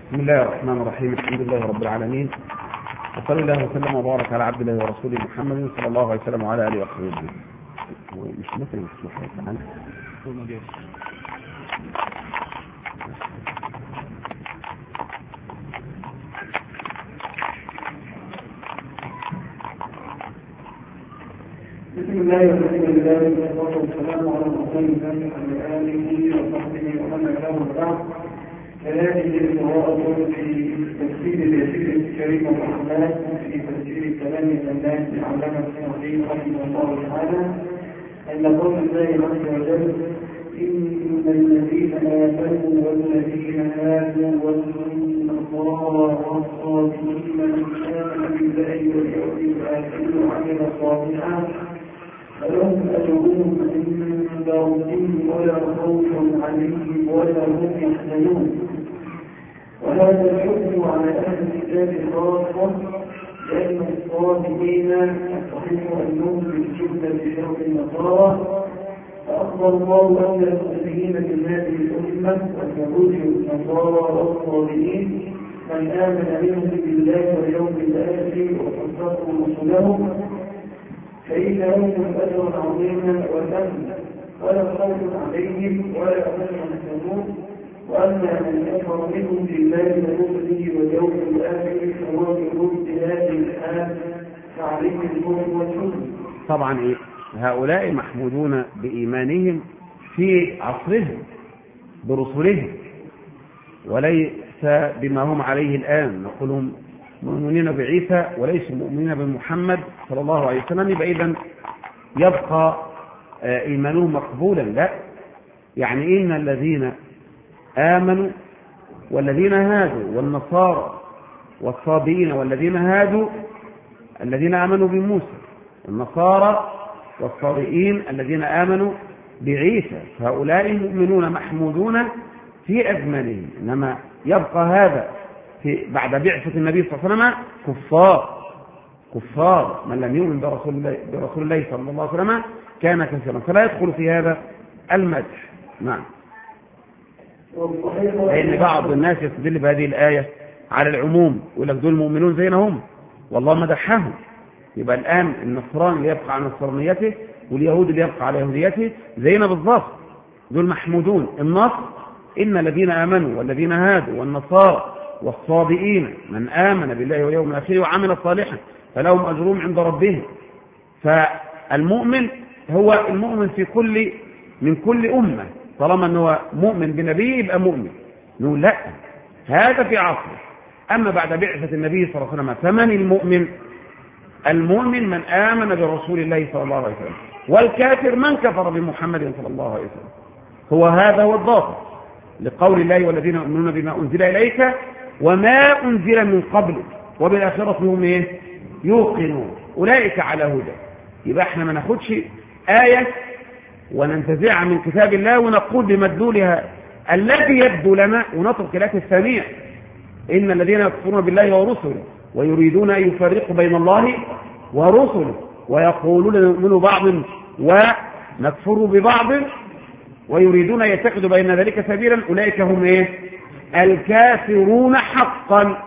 بسم الله الرحمن الرحيم. الحمد لله رب العالمين، وصلى الله وسلم وبارك على عبد الله ورسوله محمد صلى الله عليه وسلم وعلى اله وصحبه اجمعين. مش مثل الصحيح عنه بسم الله والحمد لله والصلاة والسلام على رسول الله وعلى آله وصحبه ومن والاه وبعد. هذه قراءة في تفسير اليسير الكريم الرحمن في تفسير كلام الناس علامة الدين رحمه الله تعالى أن قول الله عز وجل: إن الذين آمنوا والذين هادوا والنصارى والصابئين من آمن بالله واليوم الآخر وعمل صالحا فلهم أجرهم عند ربهم ولا خوف عليهم ولا هم يحزنون. وهذا الحكم على أهل الكتاب خاصة، لأن الصابئين صحيح أنهم بالجبلة بشرط النصارى، فأخبر الله أولى المسلمين من هذه الأمة وكروج النصارى والصابئين من آمن منهم بالله واليوم الآخر وصدقوا رسلهم فإن لهم أجرا عظيما ولا خوف عليهم ولا هم يحزنون. وأما من كفر منهم بالله ورسله واليوم الآخر فهو برد هذه الحال فعليه الظلم والحزن. طبعا هؤلاء محمودون بإيمانهم في عصرهم برسلهم، وليس بما هم عليه الآن. نقولهم مؤمنين بعيسى وليسوا مؤمنين بمحمد صلى الله عليه وسلم، يبقى إذن يبقى إيمانهم مقبولا. لا، يعني إن الذين آمنوا والذين هادوا والنصارى والصابئين والذين هادوا الذين آمنوا بموسى، النصارى والصابئين الذين آمنوا بعيسى، هؤلاء مؤمنون محمودون في أزمانهم. إنما يبقى هذا بعد بعثة النبي صلى الله عليه وسلم كفار من لم يؤمن برسول الله صلى الله عليه وسلم كان كافرا، فلا يدخل في هذا المدح. نعم. لأن بعض الناس يستدل بهذه الآية على العموم، يقول لك دول مؤمنون زينا هم، والله مدحهم. يبقى الآن النصراني اللي يبقى على نصرانيته واليهود اللي يبقى على يهوديته زينا بالضبط، دول محمودون. النصر: إن الذين آمنوا والذين هادوا والنصارى والصابئين من آمن بالله واليوم الآخر وعمل صالحا فلهم أجرهم عند ربهم. فالمؤمن هو المؤمن من كل أمة، طالما أنه مؤمن بنبيه يبقى مؤمن. نقول لا، هذا في عصره. أما بعد بعثة النبي صلى الله عليه وسلم فمن المؤمن؟ المؤمن من آمن برسول الله صلى الله عليه وسلم، والكافر من كفر بمحمد صلى الله عليه وسلم. هذا هو الضابط لقول الله: والذين يؤمنون بما أنزل إليك وما أنزل من قبلك وبالآخرة هم يوقنون أولئك على هدى. يبقى احنا ما ناخدش آية وننتزعها من كتاب الله ونقول بمدلولها الذي يبدو لنا ونترك الآيات الثانية: إن الذين يكفرون بالله ورسله ويريدون أن يفرقوا بين الله ورسله ويقولون نؤمن بعض ونكفر ببعض ويريدون أن يتخذوا بين ذلك سبيلا أولئك هم الكافرون حقا.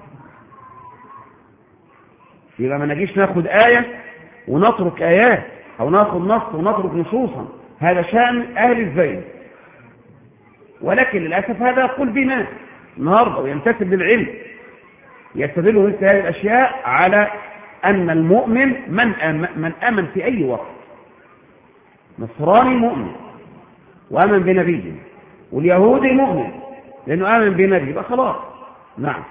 يبقى ما نجيش ناخد آية ونترك آيات، أو ناخد نص ونترك نصوصا، هذا شأن أهل الزين. ولكن للأسف هذا يقول بنا النهارده وينتسب للعلم، يستدل مثل هذه الأشياء على أن المؤمن من آمن في أي وقت. نصراني مؤمن وآمن بنبيه، واليهودي مؤمن لأنه آمن بنبيه، يبقى خلاص. نعم.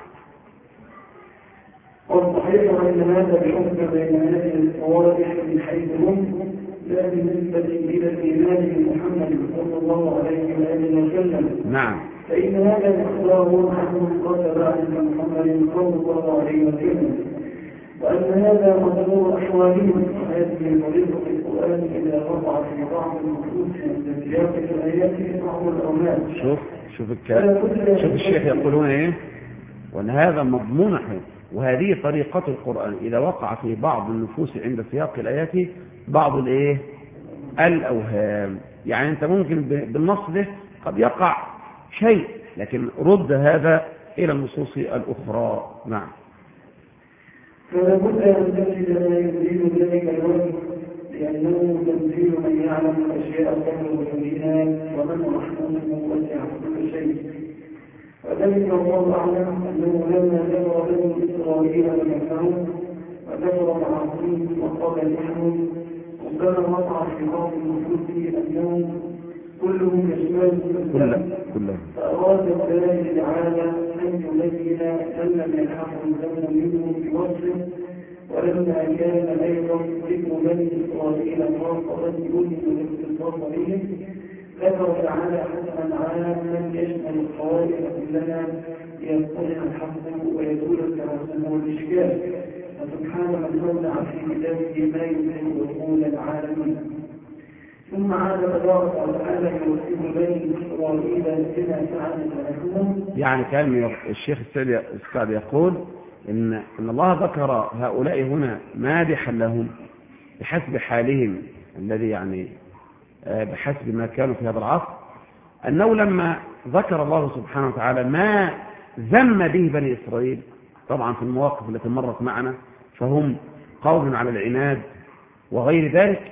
والصحيح أن هذا بحكم بين هذه الصوالح من حيث هم، لا بالنسبة إلى الإيمان بمحمد صلى الله عليه وآله وسلم. نعم. فإن هذا إخبار عنه قال بعد محمد صلى الله عليه وسلم، وأن هذا مدلول أحوالهم. هذه طريقة القرآن إذا وقع في بعض النصوص من سياق الآيات بعض الأمات. شوف الكلام، شوف الشيخ يقولون إيه، وأن هذا مضمون حين. وهذه طريقة القرآن إذا وقع في بعض النفوس عند سياق الآيات بعض الأوهام. يعني أنت ممكن بالنص ده قد يقع شيء، لكن رد هذا إلى النصوص الأخرى. نعم. فلا بد أن تجد ما يزيد ذلك الوجه، لأنه تنزيل من يعلم الأشياء قبل وجودها، ومن رحمته وسع كل شيء. وذلك الله أعلم أنه لما ذكر بني إسرائيل ونفعهم وذكر معاصيهم وقال لهم وكان وقع في بعض النفوس أنهم كلهم يشمل كلهم. فأراد الله تعالى أن يبين أن لم يلحق الذنب منهم بوصف، ولما كان أيضا ذكر بني إسرائيل خاصة يوجد الاختصاص بهم، ذكر تعالى حكما عاما يشمل الخوارق كلها ليصطلح الحق ويزول التوسل والإشكال. فسبحان من أودع في كتابه ما يمكن دخول العالمين. ثم عاد تبارك وتعالى يوصف بني إسرائيل بما فعل لهم. يعني كان الشيخ السعدي يقول إن الله ذكر هؤلاء هنا مادحا لهم بحسب حالهم الذي يعني بحسب ما كانوا في هذا العصر، أنه لما ذكر الله سبحانه وتعالى ما ذم به بني إسرائيل، طبعا في المواقف التي مرت معنا فهم قوم على العناد وغير ذلك،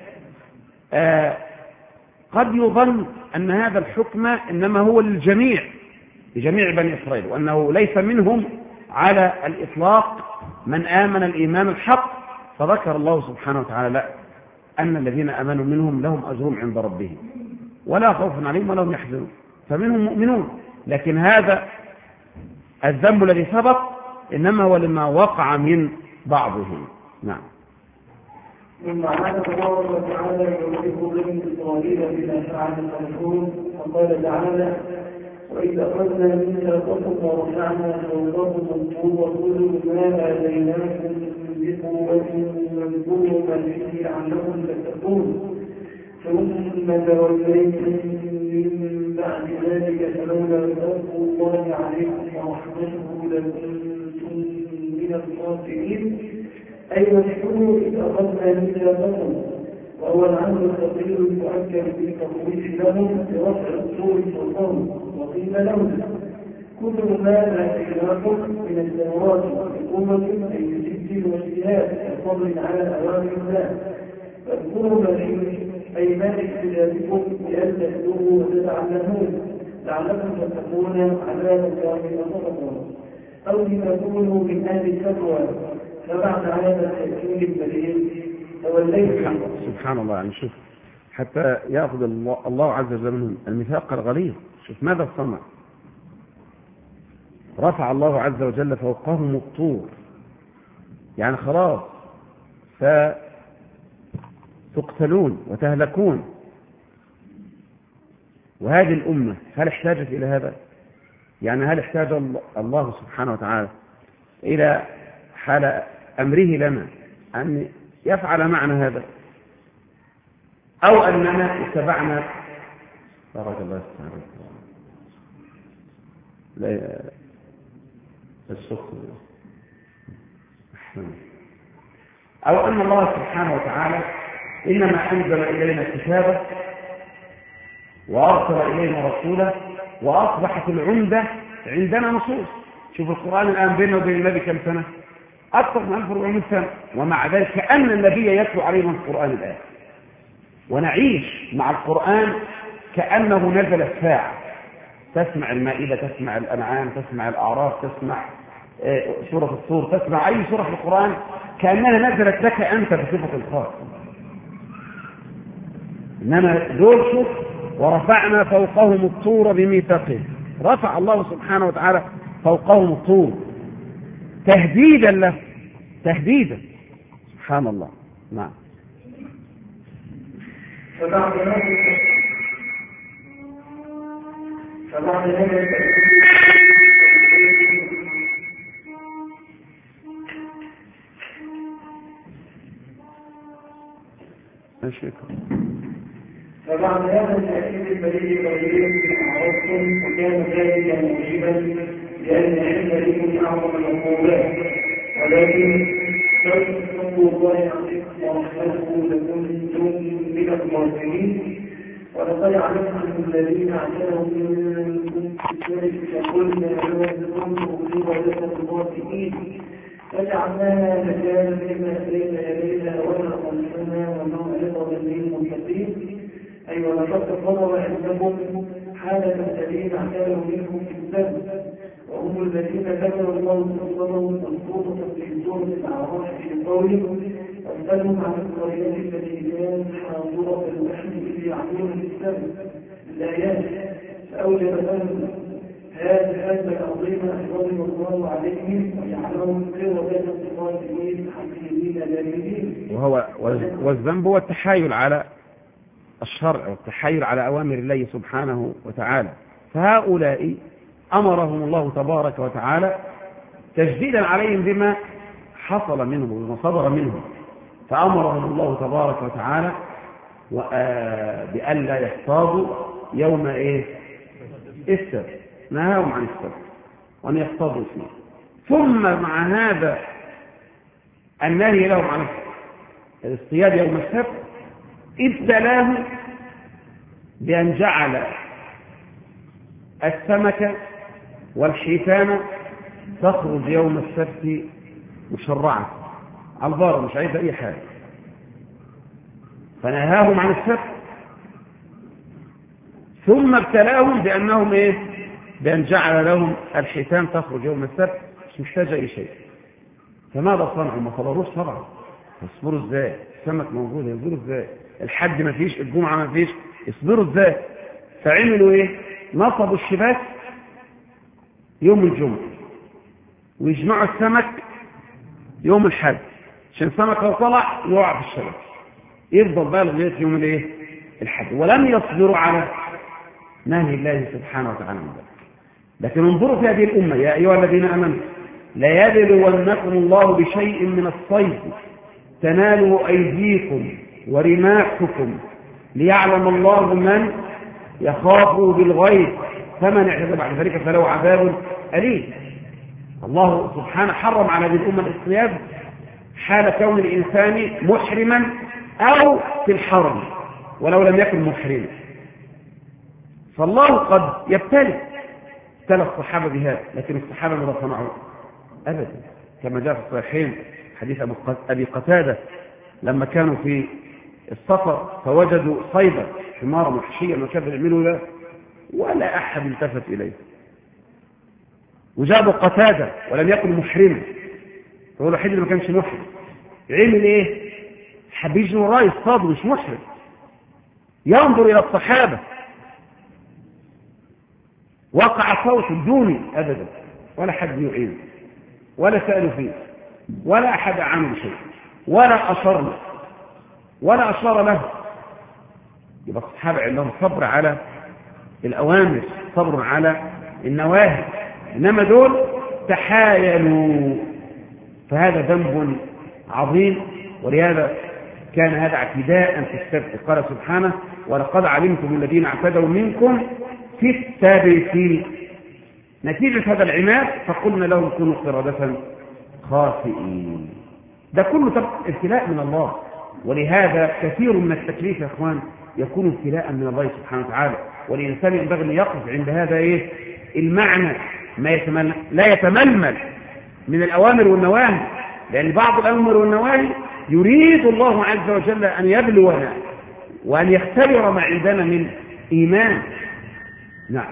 قد يظن أن هذا الحكم إنما هو للجميع لجميع بني إسرائيل، وأنه ليس منهم على الإطلاق من آمن الإيمان الحق. فذكر الله سبحانه وتعالى لا، أن الذين آمنوا منهم لهم أجرهم عند ربهم ولا خوف عليهم ولا هم يحزنون، فمنهم مؤمنون. لكن هذا الذنب الذي سبق إنما هو لما وقع من بعضهم. نعم. ثم عاد الله وتعالى يوصف بني إسرائيل بما فعل لهم، وقال تعالى وإذا أخذنا ميثاقكم ورفعنا فوقكم الطور خذوا ما آتيناكم بقوة واذكروا ما فيه لعلكم تتقون ثم توليتم من بعد ذلك فلولا فضل الله عليكم ورحمته لكنتم من الخاسرين. أي واذكروا إذ أخذنا ميثاقكم، وهو العمل الثقيل المؤكد بالتخويف لهم برفع الطور فوقهم. وقيل لهم كلوا ما آتيناكم من الثمرات بقوة أي بجد واجتهاد كصبر على أوامر الله، فاذكروا ما فيه أي ما اجتهادكم بأن تتلوه وتتعلمون لعلكم تتقون عذاب الله وتتقون، أو لتكونوا من أهل التقوى. فبعد هذا التأكيد البليغ توليتم. سبحان الله. يعني شوف حتى يأخذ الله عز وجل منهم الميثاق الغليظ. شوف ماذا صنع، رفع الله عز وجل فوقهم الطور، يعني خلاص فتقتلون وتهلكون. وهذه الأمة هل احتاجت إلى هذا؟ يعني هل احتاج الله سبحانه وتعالى إلى حال أمره لنا أن يفعل معنا هذا، أو أننا اتبعنا بارك الله تعالى لا السخط، أو أن الله سبحانه وتعالى إنما أنزل إلينا كتابه وأرسل إلينا رسوله وأصبحت العمدة عندنا نصوص. شوف القرآن الآن بيننا وبين النبي كم سنة؟ أكثر من 1400 سنة، ومع ذلك كأن النبي يتلو علينا القرآن الآن، ونعيش مع القرآن كأنه نزل الساعة. تسمع المائدة، تسمع الأنعام، تسمع الأعراف، تسمع سورة الطور، تسمع أي سورة في القرآن كأنها نزلت لك أنت بصفة الخاصة. إنما دول شوف ورفعنا فوقهم الطور بميثاقهم، رفع الله سبحانه وتعالى فوقهم الطور تهديدا له، تهديدا. سبحان الله. نعم. فبعد هذا التأكيد البليغ والبليغ عرفتم وكان ذلك موجبا لأن علم لكم أعظم العقوبات، ولكن تذكروا الله عليكم ورحمته لكنتم من الظالمين. ولقد علمتم الذين اعتدوا منكم في ذلك فقلنا لهم خالصة الخاسئين فجعلناها مكانا لما بين يديها وما خلفنا وموعظة للمتقين أي ولقد قضوا عندهم حالة الذين اعتادوا منهم في السبت وهم الذين ذكروا الله صدروا مذكورة في سورة الأعراف في قوله واسألهم عن القرية التي كانت حاضرة البحر إذ يعبدون في السبت الآيات فأوجب لهم هذا الحزب العظيم أحضرهم الله عليهم ويعلمهم قوة الصفاتين حكيمين جامدين. والذنب هو التحايل على الشرع والتحايل على أوامر الله سبحانه وتعالى. فهؤلاء أمرهم الله تبارك وتعالى تجديدا عليهم بما حصل منهم وما صدر منهم، فأمرهم الله تبارك وتعالى بألا يحتاضوا يوم السبت، نهاهم عن السبت وأن يحتاضوا فيه. ثم مع هذا النهي لهم عن الاصطياد يوم السبت ابتلاهم بأن جعل السمكة والحيتان تخرج يوم السبت مشرعة على البار، مش عايزة أي حاجة، فنهاهم عن السبت. ثم ابتلاهم بأنهم بأن جعل لهم الحيتان تخرج يوم السبت مش محتاجة أي شيء. فماذا صنعوا؟ ما صبروش طبعا. يصبروا ازاي؟ السمك موجود، يصبروا ازاي؟ الحد ما فيش، الجمعة ما فيش، يصبروا ازاي؟ فعملوا نصبوا الشباك يوم الجمعة ويجمعوا السمك يوم الحد، عشان السمك لو طلع يقع في الشبك، يفضل بقى لغاية يوم الحد. ولم يصبروا على نهي الله سبحانه وتعالى من ذلك. لكن انظروا في هذه الأمة يا أيها الذين آمنوا ليبلونكم الله بشيء من الصيد تناله أيديكم ورماحكم ليعلم الله من يخافه بالغيب فمن اعتدى بعد ذلك فله عذاب أليم. الله سبحانه حرم على هذه الأمة الاصطياد حال كون الإنسان محرما أو في الحرم ولو لم يكن محرما. فالله قد يبتلي الصحابة بهذا، لكن الصحابة ماذا صنعوا؟ أبدا، كما جاء في الصحيحين حديث أبي قتادة لما كانوا في السفر فوجدوا صيدا حمارا وحشيا وكذا يعملوا له ولا أحد التفت إليه، وجابوا قتادة ولم يكن محرما، هو الوحيد اللي ما كانش محرم، عمل حب يجري وراه يصطاد مش محرم، ينظر إلى الصحابة وقع صوت دوني أبدا، ولا حد يعين ولا سألوا فيه ولا أحد أعانوا بشيء ولا أشار له. يبقى الصحابة عندهم صبر على الأوامر، صبر على النواهي، إنما دول تحايلوا، فهذا ذنب عظيم. ولهذا كان هذا اعتداء في السبت. قال سبحانه ولقد علمتم الذين اعتدوا منكم في السبت، نتيجة هذا العناد فقلنا لهم كونوا قردة خاسئين. ده كله ابتلاء من الله، ولهذا كثير من التكليف يا اخوان يكون ابتلاء من الله سبحانه وتعالى، والإنسان ينبغي أن يقف عند هذا المعنى، ما لا يتململ من الأوامر والنواهي، لأن بعض الأوامر والنواهي يريد الله عز وجل أن يبلونا وأن يختبر ما عندنا من إيمان. نعم.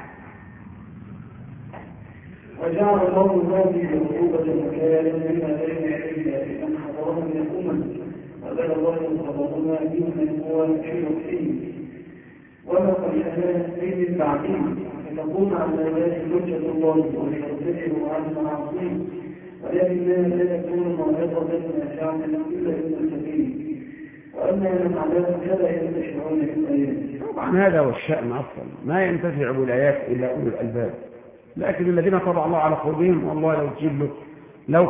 وجعل الله هذه العقوبة مكانا مما بين يديها لمن حضرها من الأمم وبلغ الله صدرنا ممن هو في وقته وما قد من بعدهم فتقوم على ذلك حجة الله وليرتفعوا عن المعاصي ولكن لا تكون موعظة نافعة إلا للمتقين وأما من عذاب فلا ينتفعون بالآيات. طبعا هذا هو الشأن أصلا، ما ينتفع بالآيات إلا أولو الألباب، لكن الذين طبع الله على قلوبهم والله لو تجيب له لو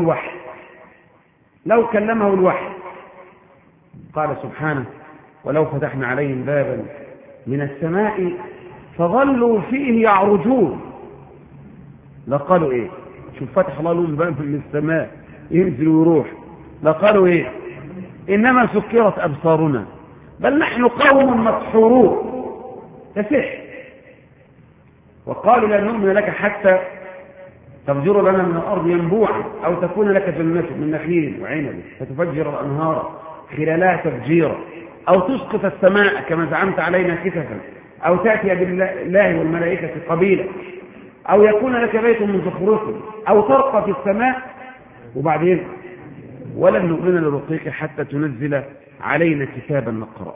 كلمه الوحي قال سبحانه ولو فتحنا عليهم بابا من السماء فظلوا فيه يعرجون لقالوا شوف فتح الله لهم باب من السماء ينزل ويروح، لقالوا إنما سكرت أبصارنا بل نحن قوم مسحورون تسح، وقالوا لا نؤمن لك حتى تفجر لنا من الأرض ينبوعا أو تكون لك جنة من نخيل وعنب فتفجر الأنهار خلالها تفجيرا أو تسقط السماء كما زعمت علينا كسفا أو تأتي بالله والملائكة قبيلا أو يكون لك بيت من زخرف أو ترقى في السماء وبعدين ولن نؤمن لرقيك حتى تنزل علينا كتابا نقرأ.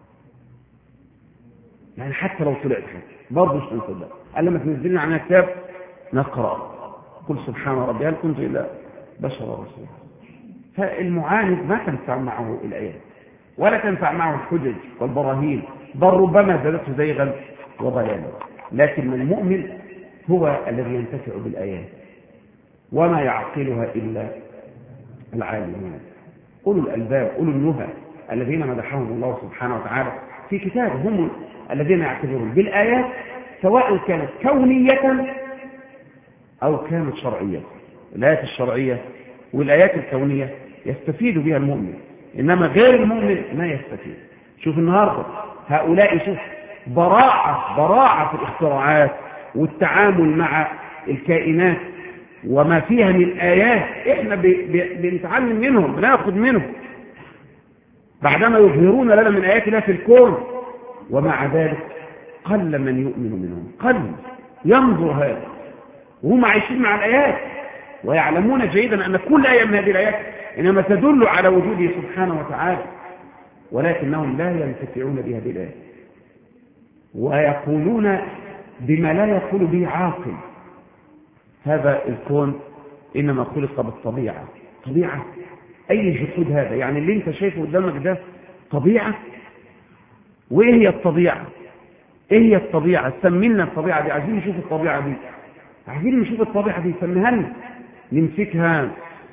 يعني حتى لو طلعت برضه مش نصدق قال لما تنزلنا علينا كتاب نقرأ قل سبحان ربي هل كنت إلا بشر رسولا. فالمعاند ما تنفع معه الآيات ولا تنفع معه الحجج والبراهين بل ربما زادته زيغا وضلالا. لكن المؤمن هو الذي ينتفع بالآيات وما يعقلها إلا العالمون أولو الألباب أولو النهى الذين مدحهم الله سبحانه وتعالى في كتابه هم الذين يعتبرون بالآيات سواء كانت كونية أو كانت شرعية. الآيات الشرعية والآيات الكونية يستفيد بها المؤمن إنما غير المؤمن ما يستفيد. شوف النهاردة هؤلاء شوف براعة في الاختراعات والتعامل مع الكائنات وما فيها من آيات إحنا بنتعلم منهم بناخذ منهم بعدما يظهرون لنا من آيات الله في الكون ومع ذلك قل من يؤمن منهم قل ينظر هذا وهم عايشين مع الآيات ويعلمون جيدا أن كل آية من هذه الآيات إنما تدل على وجوده سبحانه وتعالى ولكنهم لا ينتفعون بهذه الآيات ويقولون بما لا يقول به عاقل. هذا الكون إنما خلق بالطبيعة. طبيعة أي جحود هذا؟ يعني اللي انت شايفه قدامك ده طبيعة؟ وإيه هي الطبيعة؟ إيه هي الطبيعة؟ سمينا الطبيعة دي عايزين نشوف الطبيعة دي عايزين نشوف الطبيعة دي سميها لنا نمسكها.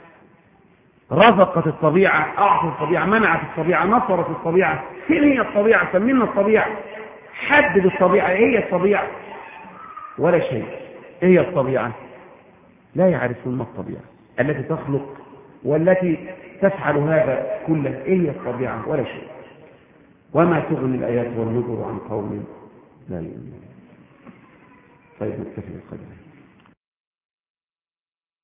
رزقت الطبيعة أعطت الطبيعة منعت الطبيعة نصرت الطبيعة. فين هي الطبيعة؟ سمينا الطبيعة حدد الطبيعة. إيه هي الطبيعة؟ ولا شيء. إيه هي الطبيعة؟ لا يعرفون ما الطبيعة التي تخلق والتي تفعل هذا كله. إيه هي الطبيعة؟ ولا شيء. وما تغني الآيات والنذر عن قوم لا يؤمنون. طيب نكتفي بالقدر.